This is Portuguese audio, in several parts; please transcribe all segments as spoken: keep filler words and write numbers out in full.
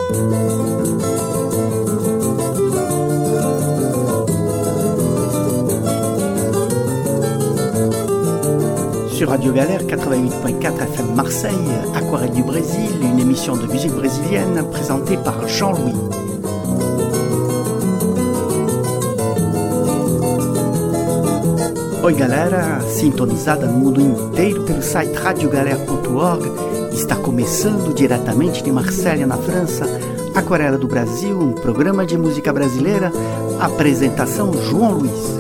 Sur Radio Galère quatre-vingt-huit virgule quatre F M Marseille, Aquarelle du Brésil, une émission de musique brésilienne présentée par Jean-Louis. Oi galera, sintonizada no mundo inteiro pelo site radio galera ponto org, está começando diretamente de Marselha, na França, Aquarela do Brasil, um programa de música brasileira, apresentação João Luiz.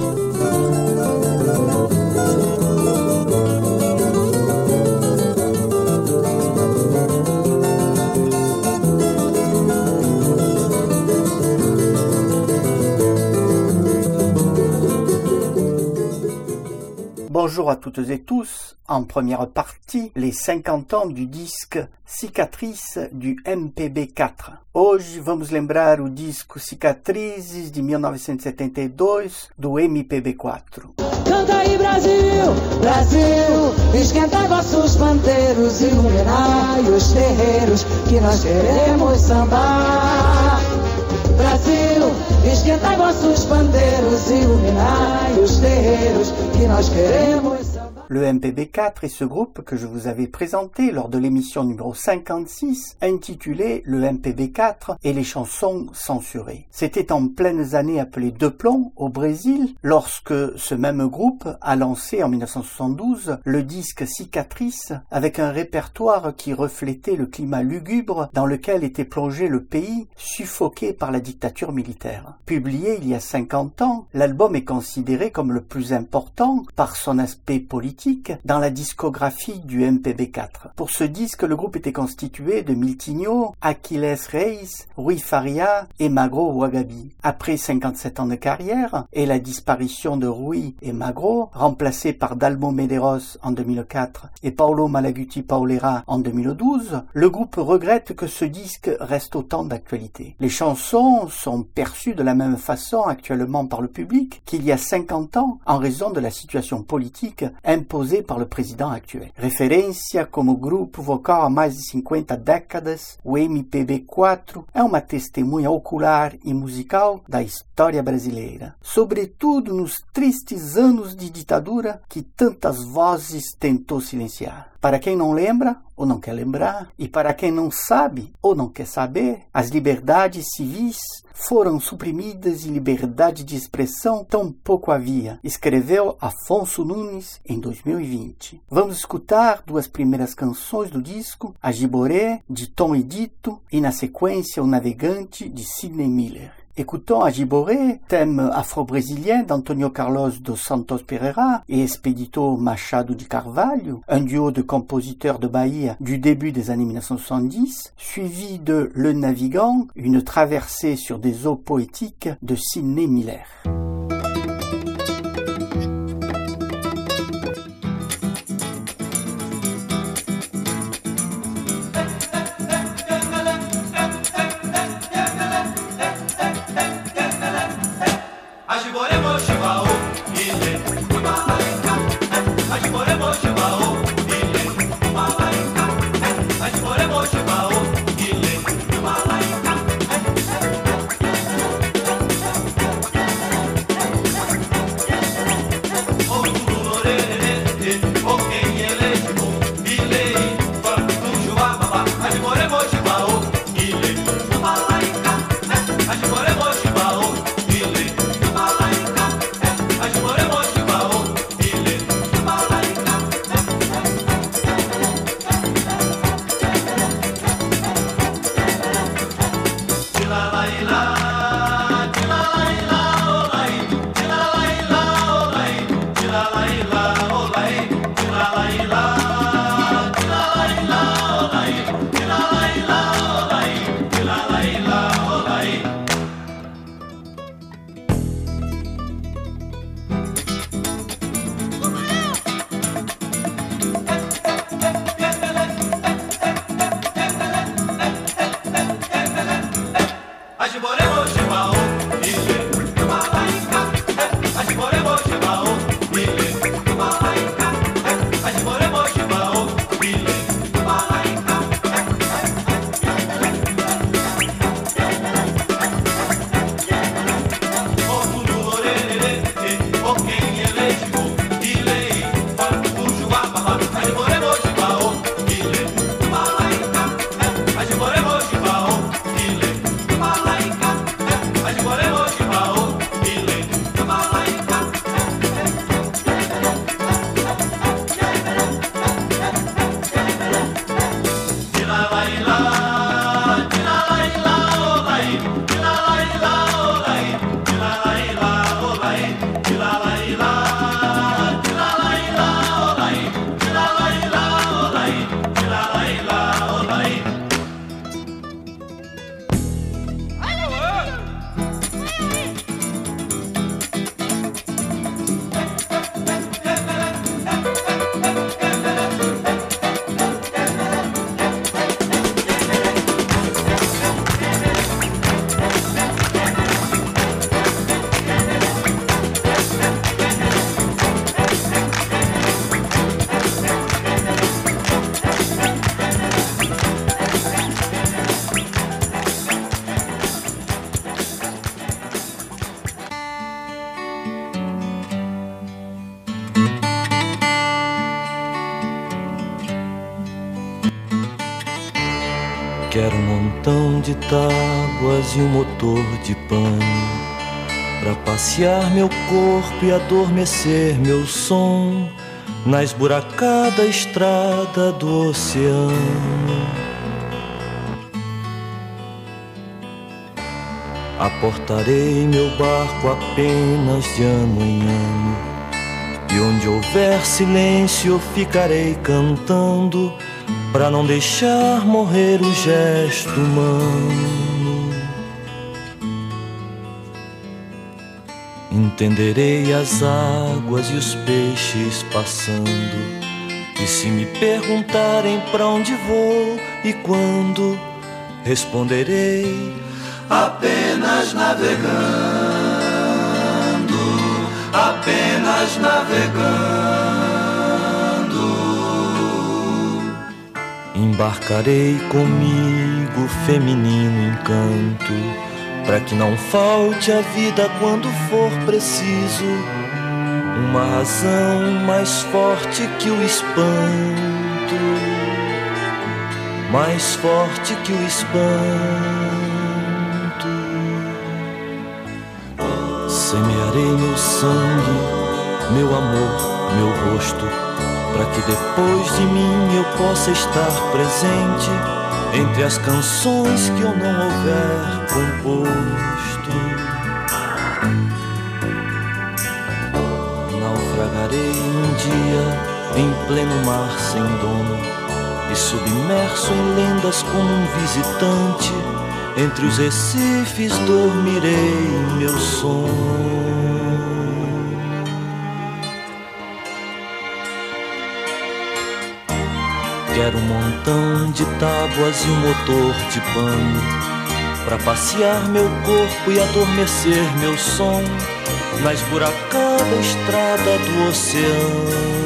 Bonjour à toutes et tous, en première partie, les cinquante ans du disque Cicatrices du M P B quatro. Hoje vamos lembrar o disco Cicatrizes de mil novecentos e setenta e dois do M P B quatro. Canta aí Brasil, Brasil, esquentai vossos pandeiros, iluminai os terreiros que nós queremos sambar. Brasil, esquentai vossos pandeiros, iluminai os terreiros que nós queremos sambar. Le M P B quatro est ce groupe que je vous avais présenté lors de l'émission numéro cinquante-six, intitulée Le M P B quatro et les chansons censurées. C'était en pleines années appelées Deux Plombs au Brésil, lorsque ce même groupe a lancé en dix-neuf cent soixante-douze le disque Cicatrices, avec un répertoire qui reflétait le climat lugubre dans lequel était plongé le pays, suffoqué par la dictature militaire. Publié il y a cinquante ans, l'album est considéré comme le plus important par son aspect politique dans la discographie du M P B quatro. Pour ce disque, le groupe était constitué de Miltinho, Aquiles Reis, Rui Faria et Magro Ouagabi. Après cinquante-sept ans de carrière et la disparition de Rui et Magro, remplacés par Dalmo Medeiros en deux mille quatre et Paulo Malaguti Paulera en deux mille douze, le groupe regrette que ce disque reste autant d'actualité. Les chansons sont perçues de la même façon actuellement par le public qu'il y a cinquante ans en raison de la situation politique imposée par le président actuel. Referência como grupo vocal há mais de cinquenta décadas, o M P B quatro é uma testemunha ocular e musical da história brasileira, sobretudo nos tristes anos de ditadura que tantas vozes tentou silenciar. Para quem não lembra ou não quer lembrar, e para quem não sabe ou não quer saber, as liberdades civis foram suprimidas e liberdade de expressão tão pouco havia, escreveu Afonso Nunes em dois mil e vinte. Vamos escutar duas primeiras canções do disco, A Giboré, de Tom e Dito, e na sequência O Navegante, de Sidney Miller. Écoutons A Giboré, thème afro-brésilien d'Antonio Carlos dos Santos Pereira et Expedito Machado de Carvalho, un duo de compositeurs de Bahia du début des années dix-neuf cent soixante-dix, suivi de Le Navigant, une traversée sur des eaux poétiques de Sidney Miller. montão de tábuas e um motor de pano pra passear meu corpo e adormecer meu som na esburacada estrada do oceano. Aportarei meu barco apenas de ano em ano, e onde houver silêncio eu ficarei cantando pra não deixar morrer o gesto humano. Entenderei as águas e os peixes passando, e se me perguntarem pra onde vou e quando, responderei: apenas navegando, apenas navegando. Embarcarei comigo o feminino encanto, pra que não falte a vida quando for preciso uma razão mais forte que o espanto, mais forte que o espanto. Semearei meu sangue, meu amor, meu rosto, pra que depois de mim eu possa estar presente entre as canções que eu não houver composto. Naufragarei um dia em pleno mar sem dono, e submerso em lendas como um visitante, entre os recifes dormirei meu sono. Quero um montão de tábuas e um motor de pano pra passear meu corpo e adormecer meu som na esburacada estrada do oceano.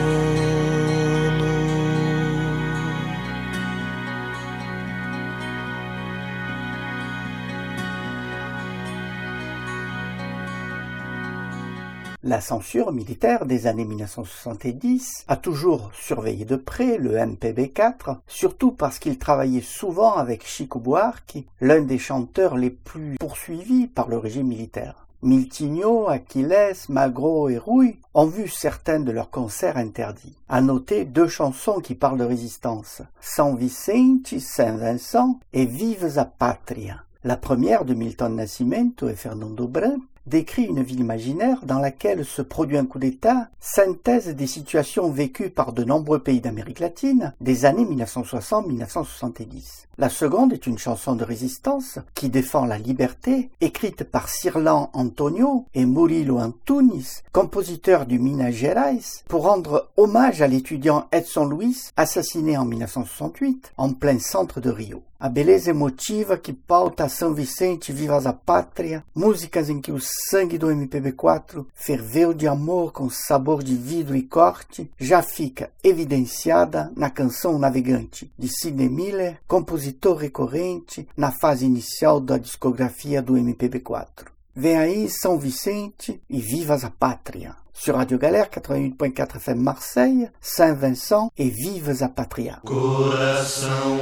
La censure militaire des années mille neuf cent soixante-dix a toujours surveillé de près le M P B quatre, surtout parce qu'il travaillait souvent avec Chico Buarque, l'un des chanteurs les plus poursuivis par le régime militaire. Miltinho, Aquiles, Magro et Rui ont vu certains de leurs concerts interdits. À noter deux chansons qui parlent de résistance, São Vicente, Saint-Vincent et Vives a Pátria. La première de Milton Nascimento et Fernando Brin décrit une ville imaginaire dans laquelle se produit un coup d'État, synthèse des situations vécues par de nombreux pays d'Amérique latine des années mille neuf cent soixante à mille neuf cent soixante-dix. La seconde est une chanson de résistance qui défend la liberté, écrite par Cirlan Antonio et Murilo Antunes, compositeurs du Minas Gerais, pour rendre hommage à l'étudiant Edson Luiz, assassiné en mille neuf cent soixante-huit, en plein centre de Rio. A beleza emotiva que pauta São Vicente, Vivas a Pátria, músicas em que o sangue do M P B quatro ferveu de amor com sabor de vidro e corte, já fica evidenciada na canção Navegante, de Sidney Miller, compositor recorrente na fase inicial da discografia do M P B quatro. Vem aí São Vicente e Vivas a Pátria. Sur Radio Galère quatre-vingt-huit point quatre F M Marseille, Saint-Vincent et Vives a Pátria. Coração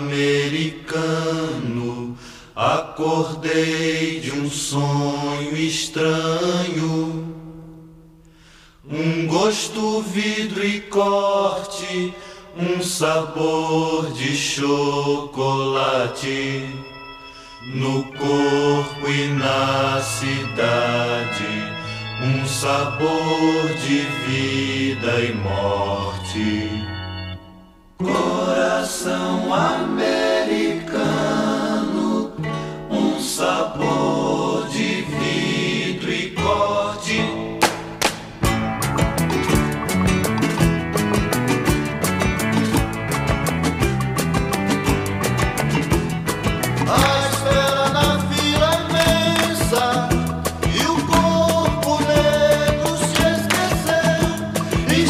americano, acordei de um sonho estranho, um gosto, vidro e corte, um sabor de chocolate no corpo e na cidade. Um sabor de vida e morte. Coração americano, um sabor de vidro e corte.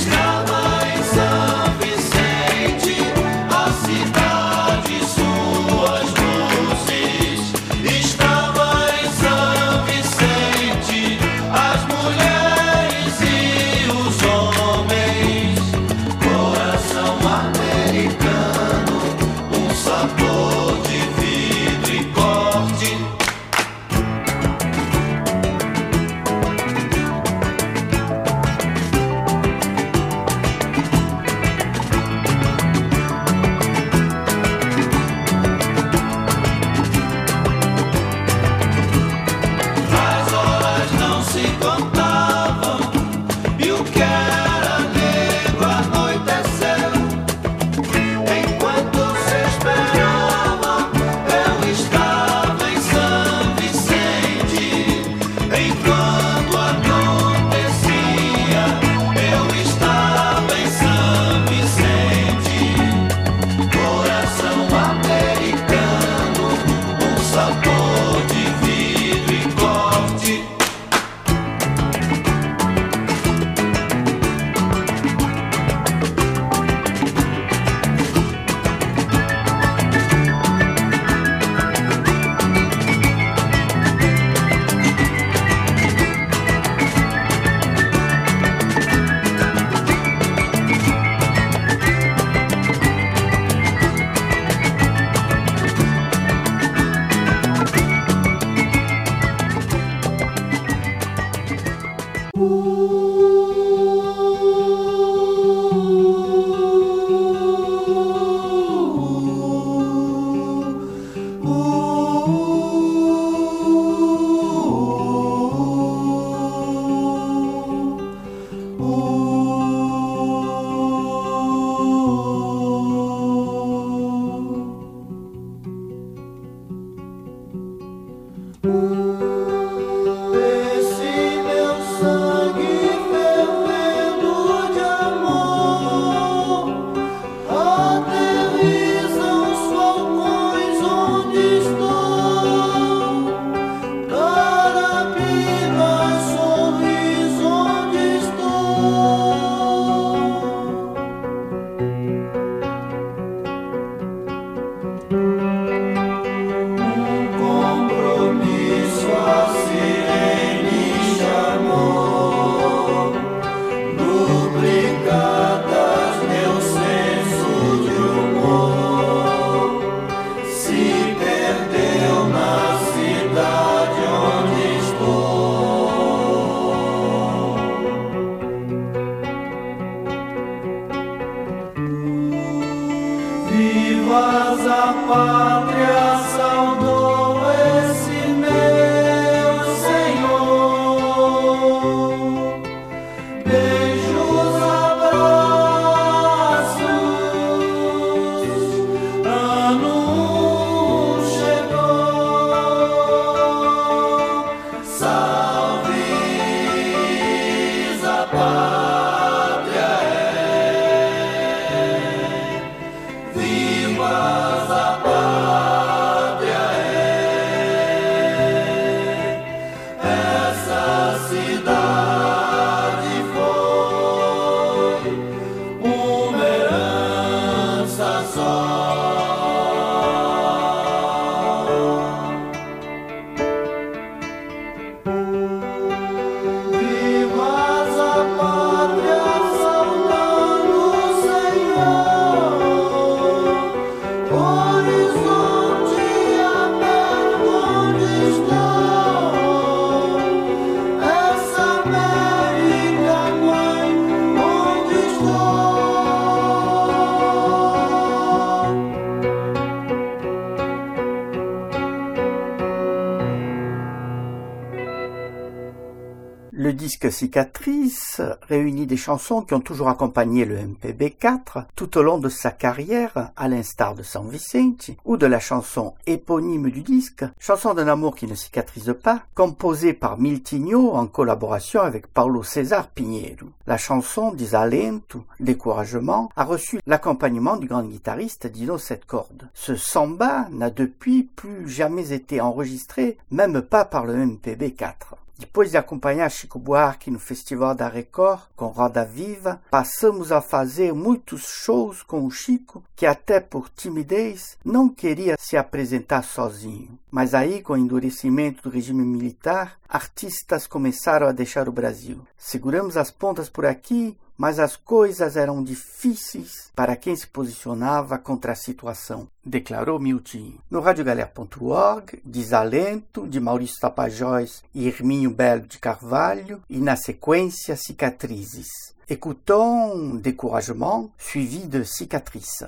Estava em São Vicente, a cidade sul. Vivas a pátria, saudou esse meu Senhor. Beijos, abraços, ano chegou. Salves a pátria, vivas a pátria, essa cidade foi uma herança só. Vivas a pátria, saudando o Senhor. Horizonte aberto onde estou, essa América mãe onde estou. Le disque Cicatrice réunit des chansons qui ont toujours accompagné le M P B quatre tout au long de sa carrière, à l'instar de San Vicente, ou de la chanson éponyme du disque, chanson d'un amour qui ne cicatrise pas, composée par Miltinho en collaboration avec Paulo César Pinheiro. La chanson Desalento, découragement, a reçu l'accompagnement du grand guitariste Dino Sept Cordes. Ce samba n'a depuis plus jamais été enregistré, même pas par le M P B quatre. Depois de acompanhar Chico Buarque no Festival da Record com Roda Viva, passamos a fazer muitos shows com o Chico, que até por timidez não queria se apresentar sozinho. Mas aí, com o endurecimento do regime militar, artistas começaram a deixar o Brasil. Seguramos as pontas por aqui, mas as coisas eram difíceis para quem se posicionava contra a situação, declarou Miltinho. No radiogalera ponto org, Desalento, de Maurício Tapajós e Hermínio Belo de Carvalho, e na sequência Cicatrizes. Écoutons Découragement, suivi de Cicatrice.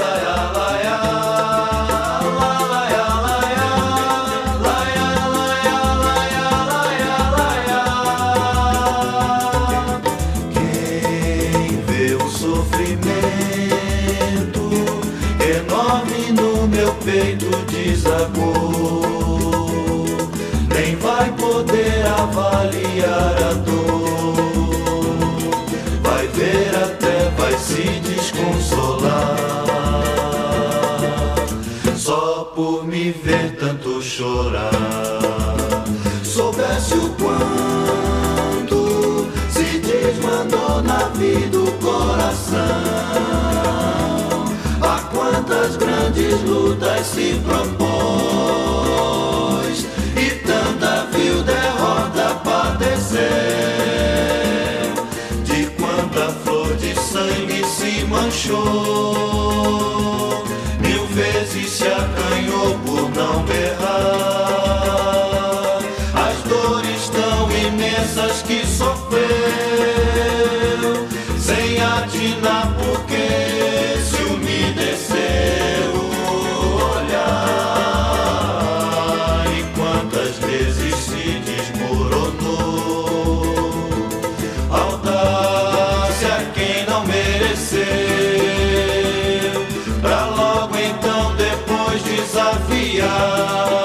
Enorme no meu peito desabou, nem vai poder avaliar a dor, vai ver até vai se desconsolar, só por me ver tanto chorar. Soubesse o quanto se desmandou na vida do coração, quantas grandes lutas se propôs e tanta vil derrota padeceu, de quanta flor de sangue se manchou, mil vezes se acanhou por não berrar, as dores tão imensas que sofreu, sem atinar porque se umedeceu o olhar, e quantas vezes se desmoronou, audácia quem não mereceu, pra logo então depois desafiar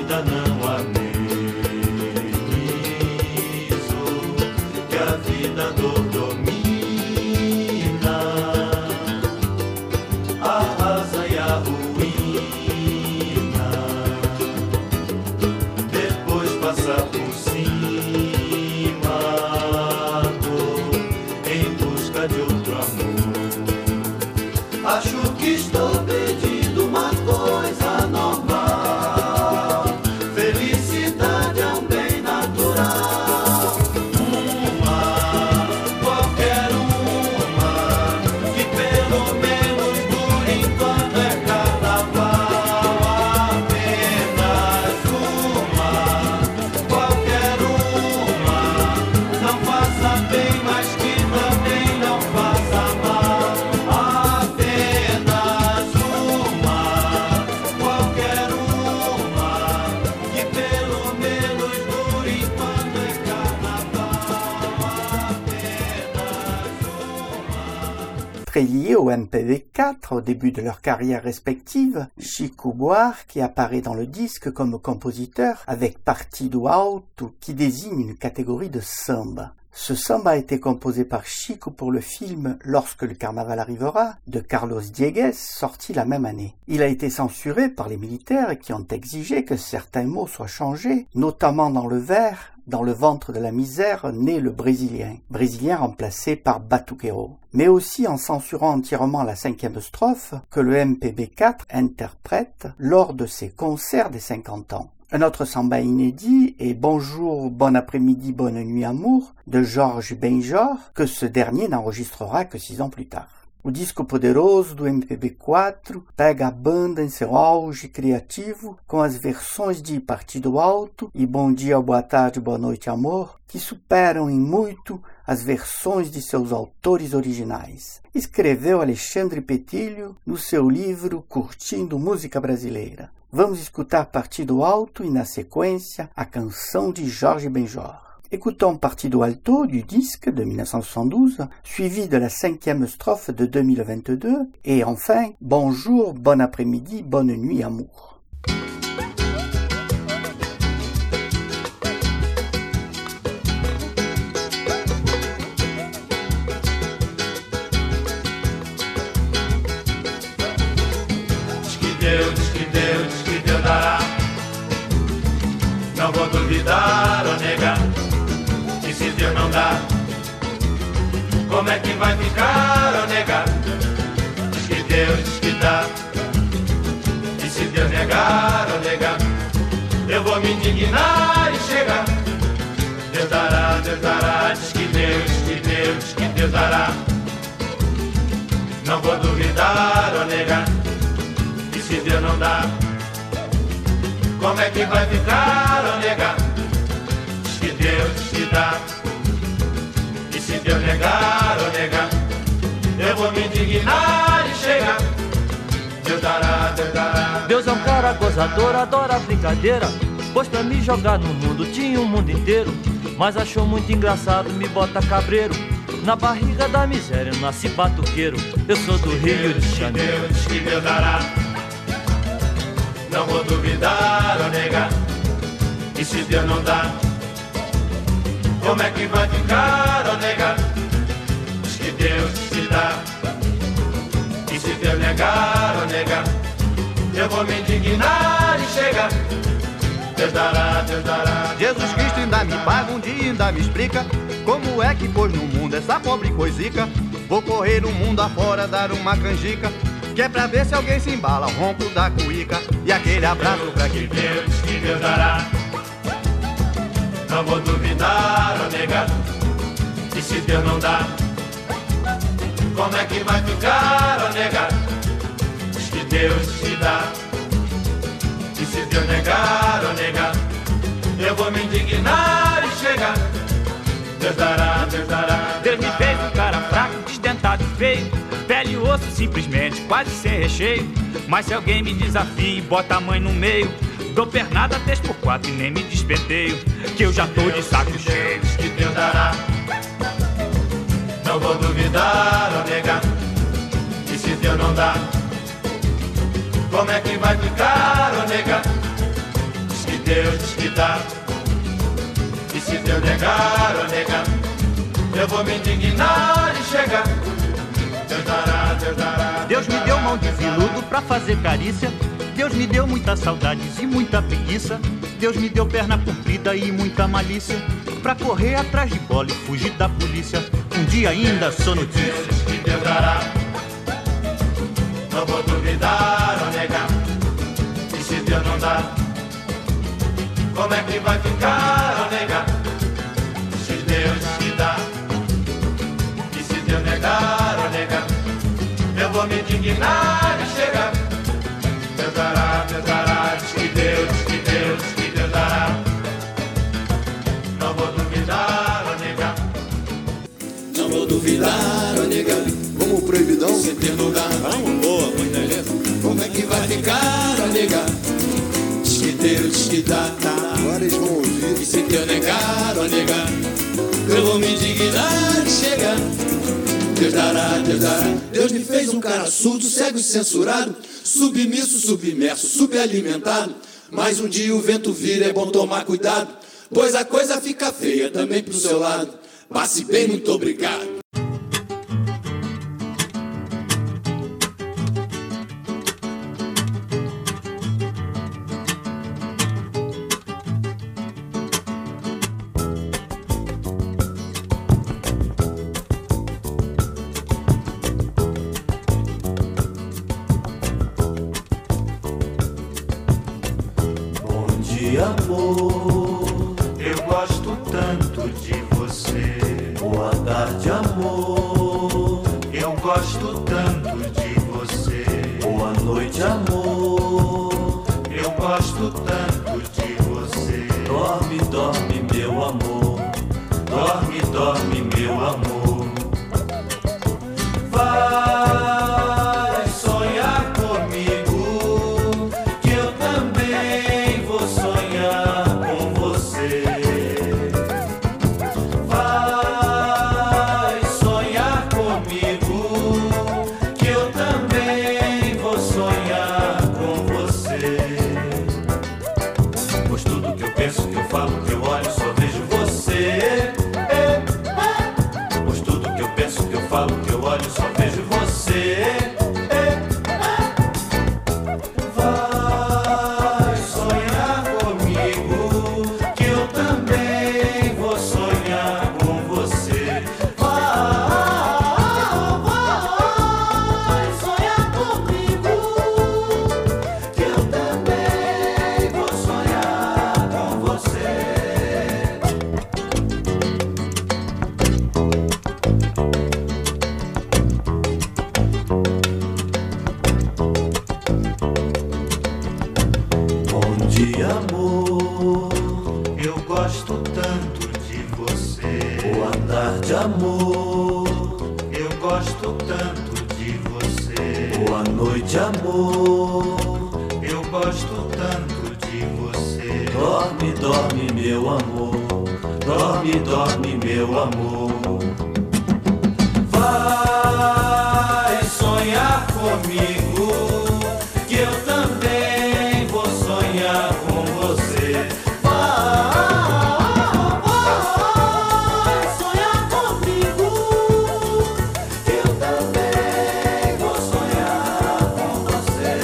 vida não amenizo, que a vida dor domina, arrasa e a ruína, depois passa por cima, dor, em busca de outro amor. Acho que estou pedindo uma coisa normal. Felicidade é um bem natural. Uma, qualquer uma, que pelo menos por enquanto é carnaval. Apenas uma, qualquer uma, não faça bem, mas que também não faça mal. Apenas uma, qualquer uma, que pelo menos por enquanto é carnaval. Apenas uma. Très liés au M P B quatre au début de leur carrière respective, Chico Buarque apparaît dans le disque comme compositeur avec Partido Alto qui désigne une catégorie de samba. Ce samba a été composé par Chico pour le film Lorsque le carnaval arrivera de Carlos Diegues, sorti la même année. Il a été censuré par les militaires qui ont exigé que certains mots soient changés, notamment dans le vers « Dans le ventre de la misère naît le Brésilien », Brésilien remplacé par Batuquero, mais aussi en censurant entièrement la cinquième strophe que le M P B quatre interprète lors de ses concerts des cinquante ans. Un autre samba inédit est Bonjour, bon après-midi, bonne nuit amour de Jorge Benjor, que ce dernier n'enregistrera que six ans plus tard. O disco poderoso do M P B quatro pega a banda em seu auge criativo com as versões de Partido Alto e Bom Dia, Boa Tarde, Boa Noite Amor, que superam em muito as versões de seus autores originais. Escreveu Alexandre Petilho no seu livro Curtindo Música Brasileira. Vamos escutar Partido Alto e, na sequência, a canção de Jorge Benjor. Écoutons Partido Alto du disque de mille neuf cent soixante-douze, suivi de la cinquième strophe de deux mille vingt-deux, et enfin Bonjour, bon après-midi, bonne nuit amour. Deus, diz que Deus, diz que Deus dará. Não vou duvidar ou negar. E se Deus não dá, como é que vai ficar ou negar? Diz que Deus, diz que dá. E se Deus negar ou negar, eu vou me indignar e chegar. Deus dará, Deus dará. Diz que Deus, diz que Deus, diz que Deus dará. Não vou duvidar ou negar. Se Deus não dá, como é que vai ficar ou negar? Diz que Deus te dá. E se Deus negar ou negar, eu vou me indignar e chegar. Deus dará, Deus dará. Deus é um cara gozador, adora brincadeira. Pois pra me jogar no mundo tinha um mundo inteiro. Mas achou muito engraçado, me bota cabreiro. Na barriga da miséria eu nasci batuqueiro. Eu sou do Rio de Janeiro. Diz que Deus dará. Não vou duvidar ou negar. E se Deus não dá, como é que vai ficar ou negar? Diz que Deus te dá. E se Deus negar ou negar, eu vou me indignar e chegar. Deus dará, Deus dará. Jesus Cristo ainda me paga um dia, ainda me explica como é que pôs no mundo essa pobre coisica. Vou correr o mundo afora, dar uma canjica, que é pra ver se alguém se embala, o ronco da cuíca. E aquele abraço pra quem Deus, que Deus dará. Não vou duvidar ou negar. E se Deus não dá, como é que vai ficar ou negar? Diz que Deus te dá. E se Deus negar ou negar, eu vou me indignar e chegar. Deus dará, Deus dará. Deus me fez um cara fraco, desdentado e feio, pele e osso simplesmente, quase sem recheio. Mas se alguém me desafia e bota a mãe no meio, dou pernada três por quatro e nem me despenteio, que eu já tô de saco cheio. Deus, que Deus dará. Não vou duvidar ou negar. E se Deus não dá, como é que vai ficar ou negar? Diz que Deus diz que dá, e se Deus negar ou negar, eu vou me indignar e chegar. Deus dará, Deus dará. Deus me deu mão de veludo pra fazer carícia. Deus me deu muitas saudades e muita preguiça. Deus me deu perna comprida e muita malícia pra correr atrás de bola e fugir da polícia. Um dia ainda sou notícia. Deus diz que Deus dará, não vou duvidar ou negar. E se Deus não dá, como é que vai ficar ou negar? Se Deus diz que dá, e se Deus negar ou negar, eu vou me indignar e chegar. Deus dará, Deus dará, diz que Deus, diz que Deus, diz que Deus dará. Não vou duvidar ou negar. Não vou duvidar ou negar. Como o proibidão? Se Deus não dá, vamos, boa, muita letra. Como é que vai ficar ou negar? Diz que Deus, diz que dá, tá. Agora eles vão ouvir. E se Deus negar ou negar, eu vou me indignar e chegar. Deus dará, Deus dará. Deus me fez um cara surdo, cego e censurado, submisso, submerso, subalimentado. Mas um dia o vento vira, é bom tomar cuidado, pois a coisa fica feia também pro seu lado. Passe bem, muito obrigado. Amor, eu gosto tanto de você. Boa tarde, amor, eu gosto tanto de você. Boa noite, amor, eu gosto tanto de você. Dorme, dorme, meu amor, dorme, dorme, meu amor. Vai sonhar comigo, que eu também vou sonhar com você. Vai sonhar comigo, que eu também vou sonhar com você. Pois tudo que eu penso, que eu falo, que eu olho, só vejo você. Pois tudo que eu penso, que eu falo, que eu olho, só vejo você. Vai sonhar comigo, que eu também vou sonhar com você. Vai, vai sonhar comigo, que eu também vou sonhar com você. Bom dia, amor, eu gosto tanto de você. Boa tarde, amor, eu gosto tanto de você. Boa noite, amor, eu gosto tanto de você. Dorme, dorme, meu amor, dorme, dorme, meu amor. Vai sonhar comigo, que eu também vou sonhar com você. Vai, vai sonhar comigo, que eu também vou sonhar com você.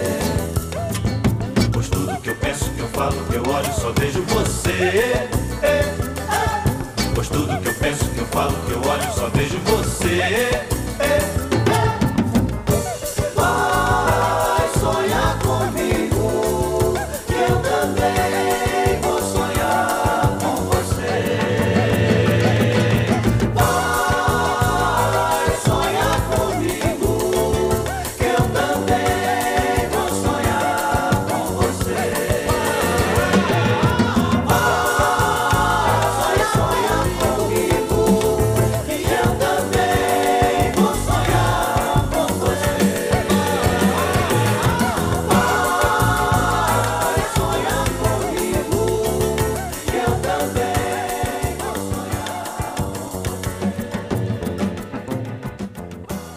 Pois tudo que eu penso, que eu falo, que eu olho, só vejo você. Pois tudo que eu penso, que eu falo, que eu olho, só vejo você. Vai sonhar comigo, que eu também vou sonhar com você. Vai sonhar comigo, que eu também vou sonhar com você. Vai sonhar comigo, que eu também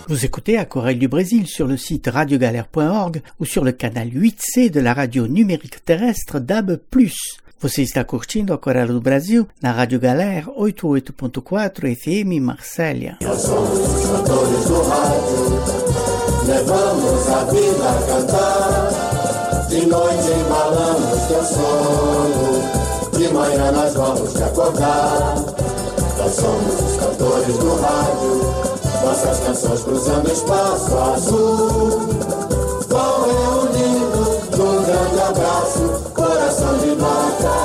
Vous écoutez Aquarelle du Brésil sur le site radio galère point org ou sur le canal huit C de la radio numérique terrestre D A B plus. Você está curtindo Aquarela do Brasil na Rádio Galera oitenta e oito ponto quatro F M Marsella. Nós somos os cantores do rádio, levamos a vida a cantar. De noite embalamos teu sono, de manhã nós vamos te acordar. Nós somos os cantores do rádio, nossas canções cruzando espaço azul, vão reunindo num grande abraço, coração de nota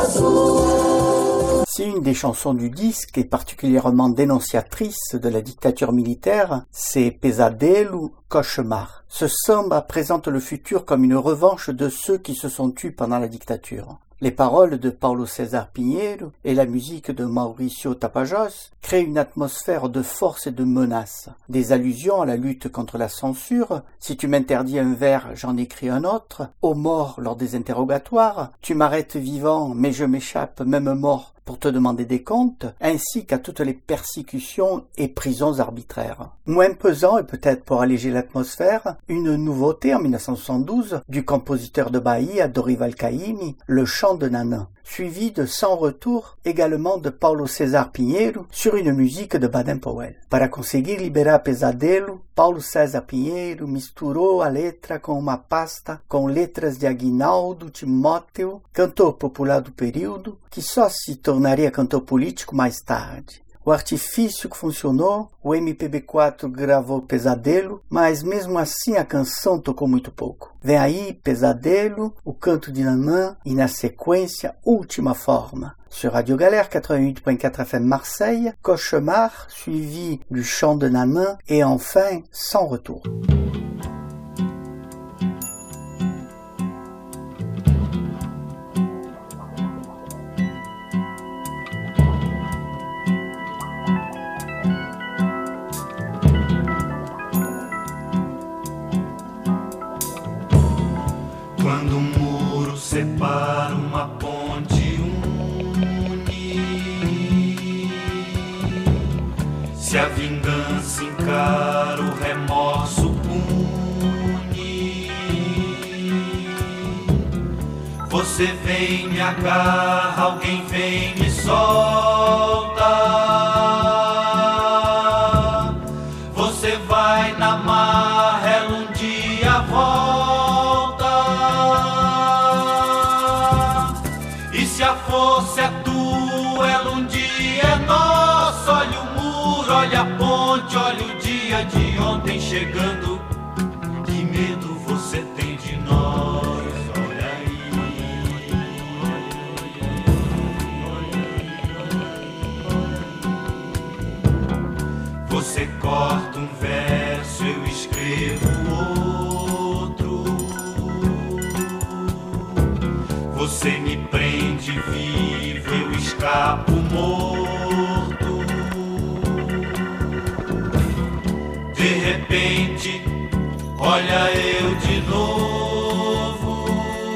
azul. Si une des chansons du disque est particulièrement dénonciatrice de la dictature militaire, c'est Pesadelo, Cauchemar. Ce samba présente le futur comme une revanche de ceux qui se sont tus pendant la dictature. Les paroles de Paulo César Pinheiro et la musique de Mauricio Tapajós créent une atmosphère de force et de menace. Des allusions à la lutte contre la censure, si tu m'interdis un vers, j'en écris un autre, aux morts lors des interrogatoires, tu m'arrêtes vivant mais je m'échappe même mort pour te demander des comptes, ainsi qu'à toutes les persécutions et prisons arbitraires. Moins pesant et peut-être pour alléger l'atmosphère, une nouveauté en mille neuf cent soixante-douze du compositeur de Bahia Dorival Caymmi, Le chant de Nanin, suivi de Sans retour également de Paulo César Pinheiro sur une musique de Baden-Powell. Para conseguir liberar Pesadelo, Paulo César Pinheiro misturou a letra com uma pasta com letras de Aguinaldo Timóteo, cantor popular do período, que só se tornaria cantor político mais tarde. O artifício que funcionou, o M P B quatro gravou Pesadelo, mas mesmo assim a canção tocou muito pouco. Vem aí Pesadelo, o canto de Nanin e na sequência Última Forma. Sur Radio Galère quatre-vingt-huit point quatre F M Marseille, Cauchemar, suivi du chant de Nanin et enfin Sans retour. Quando um muro separa uma ponte une, se a vingança encara o remorso pune, você vem me agarra, alguém vem me solta, você vai na marra, ela um dia volta. Se a força é tua, ela um dia é nossa. Olha o muro, olha a ponte, olha o dia de ontem chegando. Que medo você tem de nós? Olha aí. Você corta um verso, eu escrevo outro. Você me prende vivo, eu escapo morto. De repente, olha eu de novo,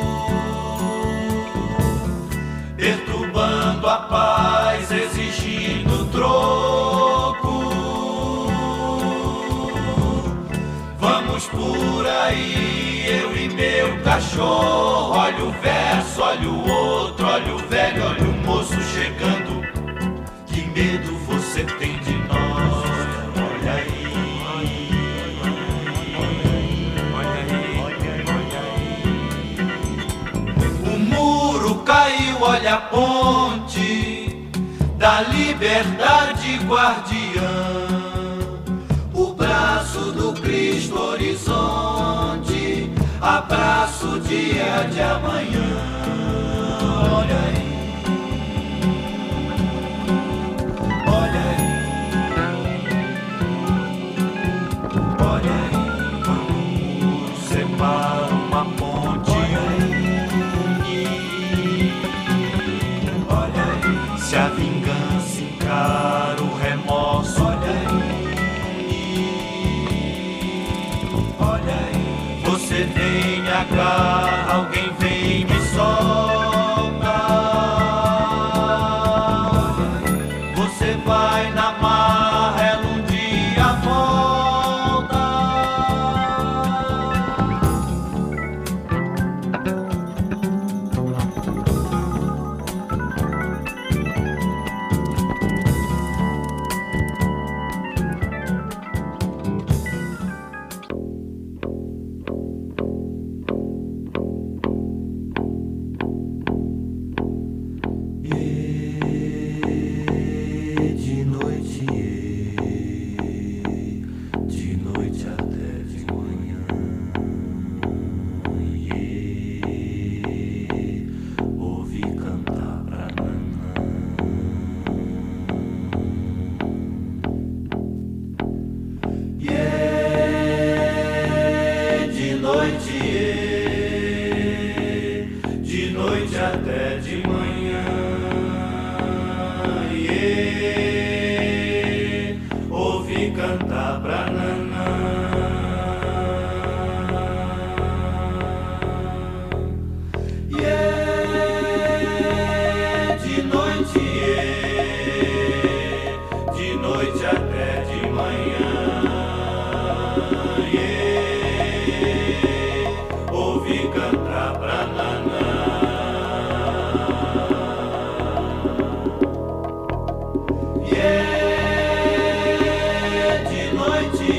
perturbando a paz, exigindo troco. Vamos por aí, eu e meu cachorro. Olha o verso, olha o outro, olha o velho, olha o moço chegando. Que medo você tem de nós? Olha aí, olha aí, olha aí. O muro caiu, olha a ponte da liberdade guardiã. O braço do Cristo horizonte, abraço o dia de amanhã. Olha aí, olha aí, olha aí. Quando o muro separa uma ponte, olha aí, olha aí. Se a vingança encara o remorso, olha aí, você vem me agarra, alguém vem me solta. de noite, é, de noite até de manhã, é, ouvi cantar pra naná. É, de noite,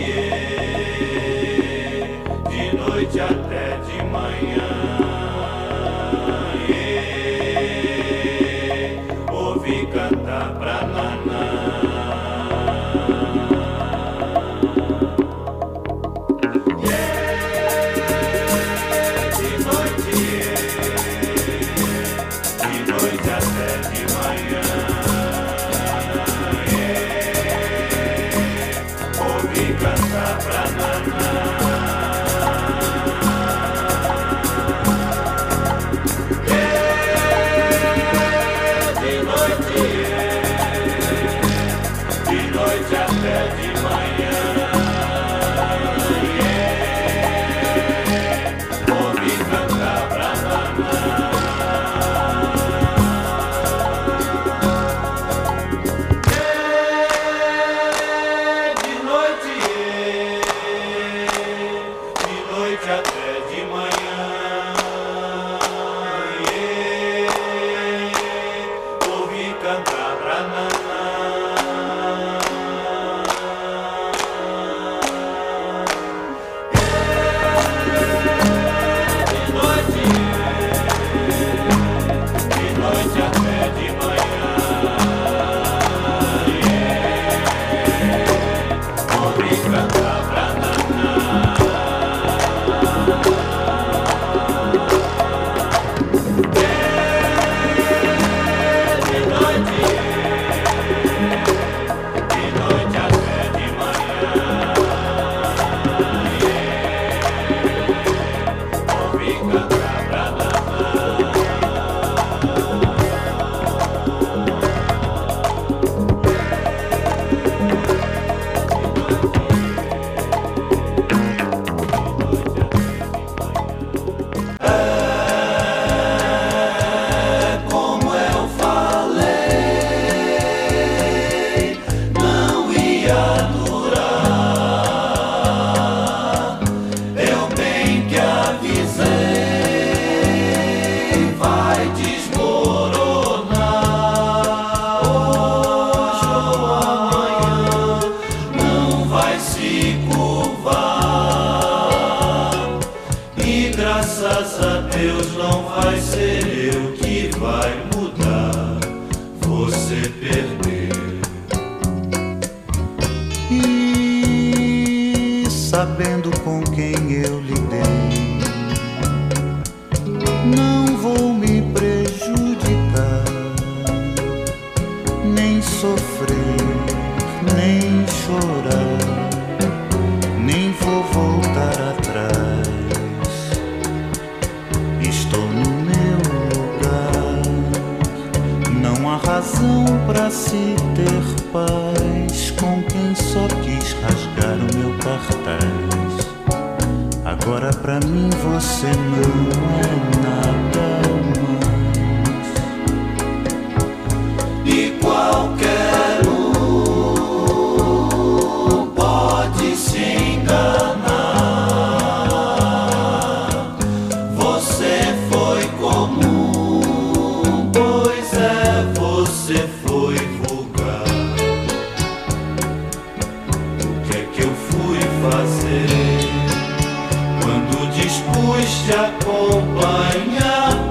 é, de noite até de manhã. Cantar pra naná. Yeah, de noite, yeah, de noite até de manhã. Yeah, ouvi cantar pra naná. Até de manhã, yeah, ouvi cantar pra naná. Yeah, de noite, yeah, de noite até de manhã, yeah, ouvi cantar pra naná. Graças a Deus não vai ser eu que vai mudar, você perder. E sabendo com quem eu lidei, não vou me prejudicar, nem sofrer, nem chorar, nem vou voltar atrás. Estou no meu lugar, não há razão pra se ter paz com quem só quis rasgar o meu cartaz. Agora pra mim você não é nada mais. E qualquer um pode se enganar. Você foi vulgar. O que é que eu fui fazer quando dispus te acompanhar?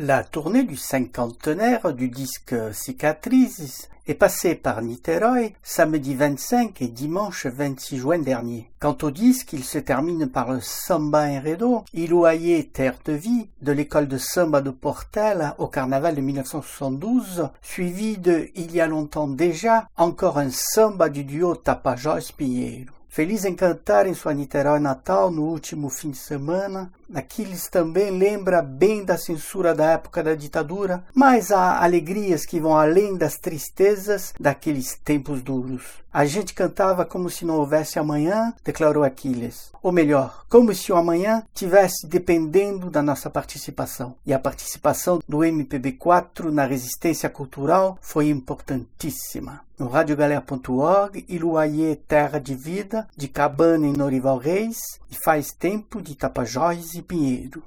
La tournée du cinquantenaire du disque Cicatrices est passée par Niterói samedi vingt-cinq et dimanche vingt-six juin dernier. Quant au disque, il se termine par le Samba Enredo, Iluaye Terre de Vie, de l'école de samba de Portel au carnaval de mille neuf cent soixante-douze, suivi de Il y a longtemps déjà, encore un samba du duo Tapajós Pinheiro. Feliz em cantar em sua Niterói natal no último fim de semana, Aquiles também lembra bem da censura da época da ditadura, mas há alegrias que vão além das tristezas daqueles tempos duros. A gente cantava como se não houvesse amanhã, declarou Aquiles. Ou melhor, como se o amanhã tivesse dependendo da nossa participação. E a participação do M P B quatro na resistência cultural foi importantíssima. No radiogalera ponto org, Iluaye Terra de Vida, de Cabana em Norival Reis, e Faz Tempo de Tapajós e Pinheiro.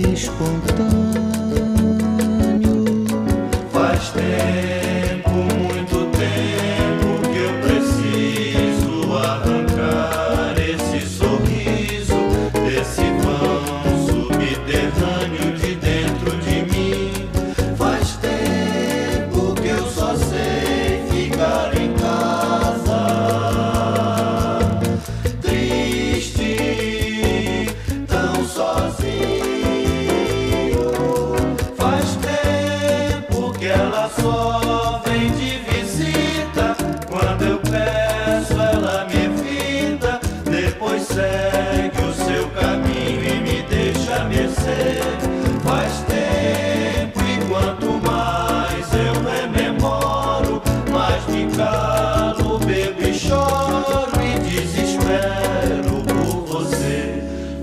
Faz tempo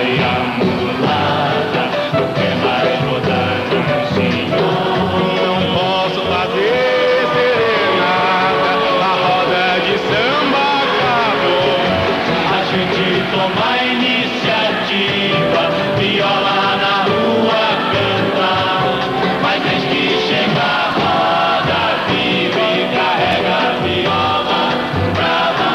saia mulata, não quer mais rodar num senhor. Não posso fazer serenata, a roda de samba acabou. A gente toma a iniciativa, viola na rua canta, mas desde que chega a roda vive e carrega a viola pra lá.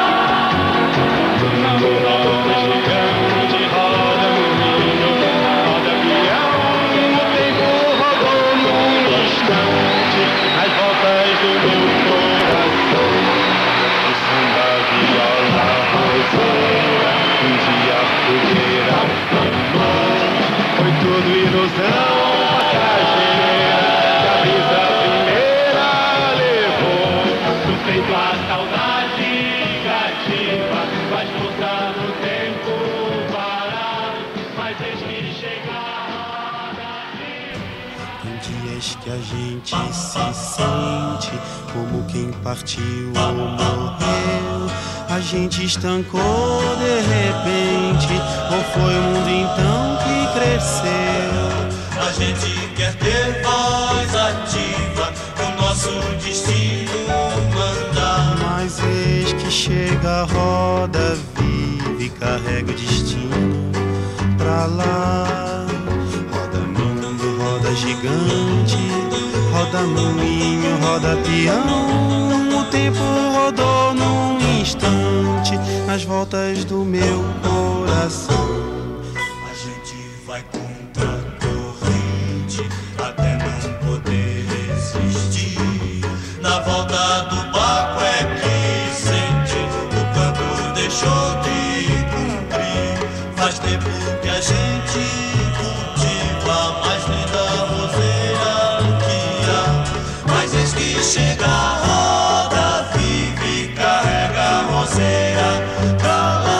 Na roda gigante, roda moinho, roda peão, o tempo rodou num instante, as voltas do meu coração. O samba, viola, roseira, um dia fogueira queimou. Foi tudo ilusão passageira, que a brisa primeira levou. No peito a saudade cativa, faz força no tempo parar, mas eis que chega a roda viva. Tem dias que a gente se sente como quem partiu ou morreu. A gente estancou de repente, ou foi o mundo então que cresceu? A gente quer ter voz ativa, o nosso destino mandar. Mas eis que chega a roda vive e carrega o destino pra lá. Roda mundo, roda gigante, roda moinho, roda peão. O tempo rodou num instante nas voltas do meu coração. A gente vai contra a corrente até não poder resistir. Na volta do barco é que sente o campo deixou de cumprir. Faz tempo que a gente cultiva a mais linda roseira que há, mas eis que chega a roda vive e carrega a roseira pra lá.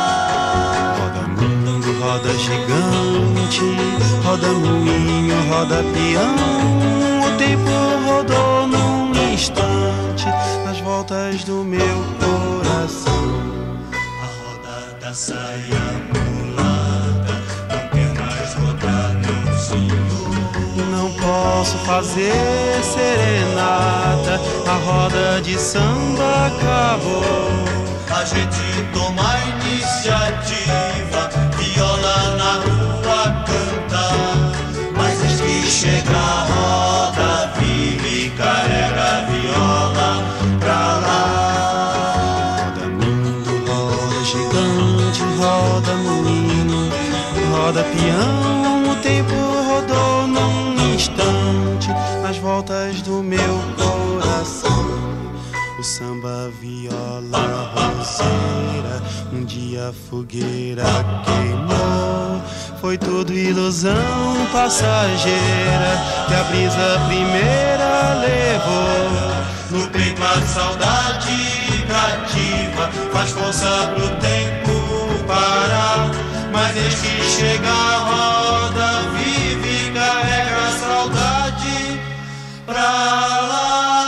Roda mundo, roda gigante, roda moinho, roda peão. O tempo rodou num instante nas voltas do meu coração. A roda da saia mulata não quer mais rodar num senhor. Não posso fazer serenata, a roda de samba acabou. A gente toma a iniciativa, viola na rua canta, mas eis que chega a roda vive e carrega a viola pra lá. Roda mundo, roda gigante, roda moinho, roda peão. O tempo rodou num instante nas voltas do meu coração. O samba, viola, roseira, um dia a fogueira queimou. Foi tudo ilusão passageira que a brisa primeira levou. No peito a saudade cativa, faz força pro tempo parar, mas eis que chega a roda vive e carrega a saudade pra lá.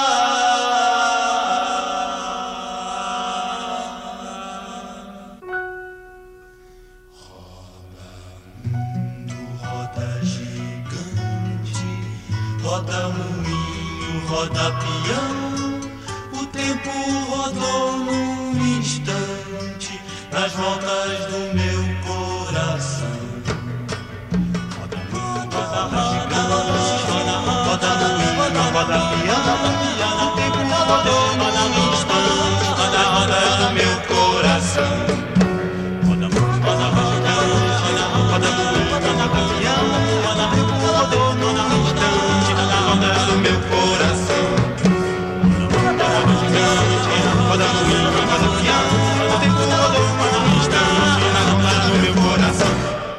Roda moinho, roda peão, o tempo rodou num instante nas voltas do meu coração. Roda mundo, roda gigante, roda moinho, roda peão, o tempo rodou num instante nas voltas do meu coração. Roda mundo, roda gigante, roda moinho, roda peão, o tempo rodou num instante do meu coração. Roda gigante, roda moinho, roda peão, o tempo rodou num instante na roda do meu coração.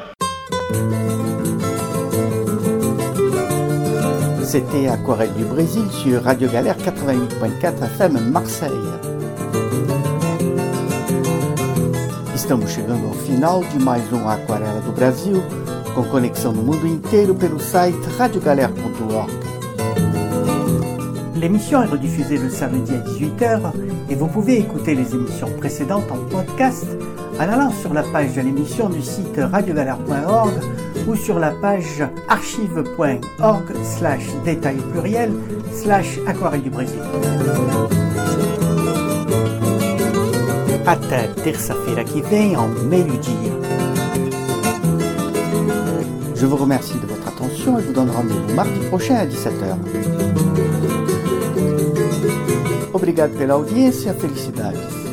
C'était Aquarelle du Brésil sur Radio Galère quatre-vingt-huit point quatre F M Marseille. Estamos chegando ao final de mais um Aquarela do Brasil, com conexão no mundo inteiro pelo site radio galère point org. L'émission est rediffusée le samedi à dix-huit heures et vous pouvez écouter les émissions précédentes en podcast en allant sur la page de l'émission du site radio galère point org ou sur la page archive point org slash détail pluriel slash aquarelle du Brésil. Até terça-feira que vem ao meio-dia. Je vous remercie de votre attention et vous donne rendez-vous mardi prochain à dix-sept heures. Obrigado pela audiência, felicidades.